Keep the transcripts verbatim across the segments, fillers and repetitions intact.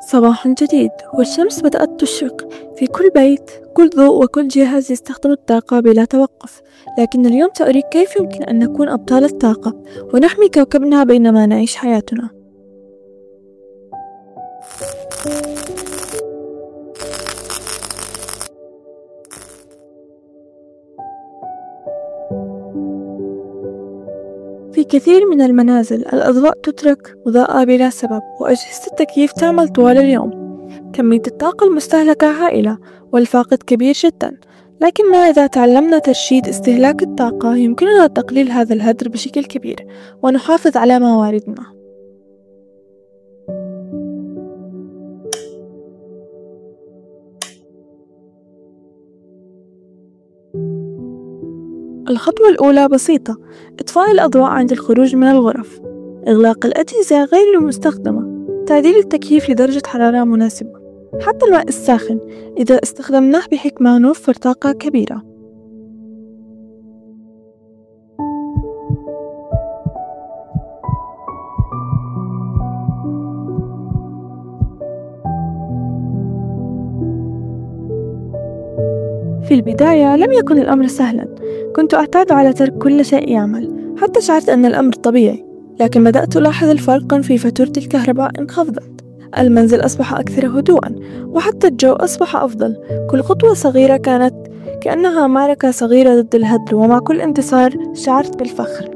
صباح جديد والشمس بدأت تشرق في كل بيت. كل ضوء وكل جهاز يستخدم الطاقة بلا توقف. لكن اليوم سأريك كيف يمكن أن نكون أبطال الطاقة ونحمي كوكبنا بينما نعيش حياتنا. في كثير من المنازل الأضواء تترك مضاءة بلا سبب، وأجهزة التكييف تعمل طوال اليوم. كمية الطاقة المستهلكة هائلة والفاقد كبير جدا. لكن ما إذا تعلمنا ترشيد استهلاك الطاقة، يمكننا تقليل هذا الهدر بشكل كبير ونحافظ على مواردنا. الخطوة الأولى بسيطة: إطفاء الأضواء عند الخروج من الغرف، إغلاق الأجهزة غير المستخدمة، تعديل التكييف لدرجة حرارة مناسبة. حتى الماء الساخن إذا استخدمناه بحكمة نوفر طاقة كبيرة. في البداية لم يكن الأمر سهلا، كنت أعتاد على ترك كل شيء يعمل، حتى شعرت أن الأمر طبيعي. لكن بدأت ألاحظ الفرق في فاتورة الكهرباء انخفضت، المنزل أصبح أكثر هدوءا، وحتى الجو أصبح أفضل. كل خطوة صغيرة كانت كأنها معركة صغيرة ضد الهدر، ومع كل انتصار شعرت بالفخر.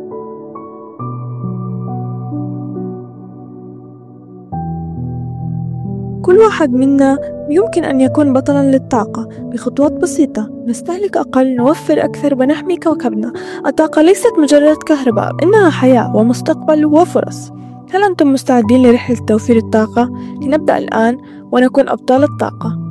كل واحد منا يمكن أن يكون بطلا للطاقة بخطوات بسيطة. نستهلك أقل، نوفر أكثر، ونحمي كوكبنا. الطاقة ليست مجرد كهرباء، إنها حياة ومستقبل وفرص. هل أنتم مستعدين لرحلة توفير الطاقة؟ لنبدأ الآن ونكون أبطال الطاقة.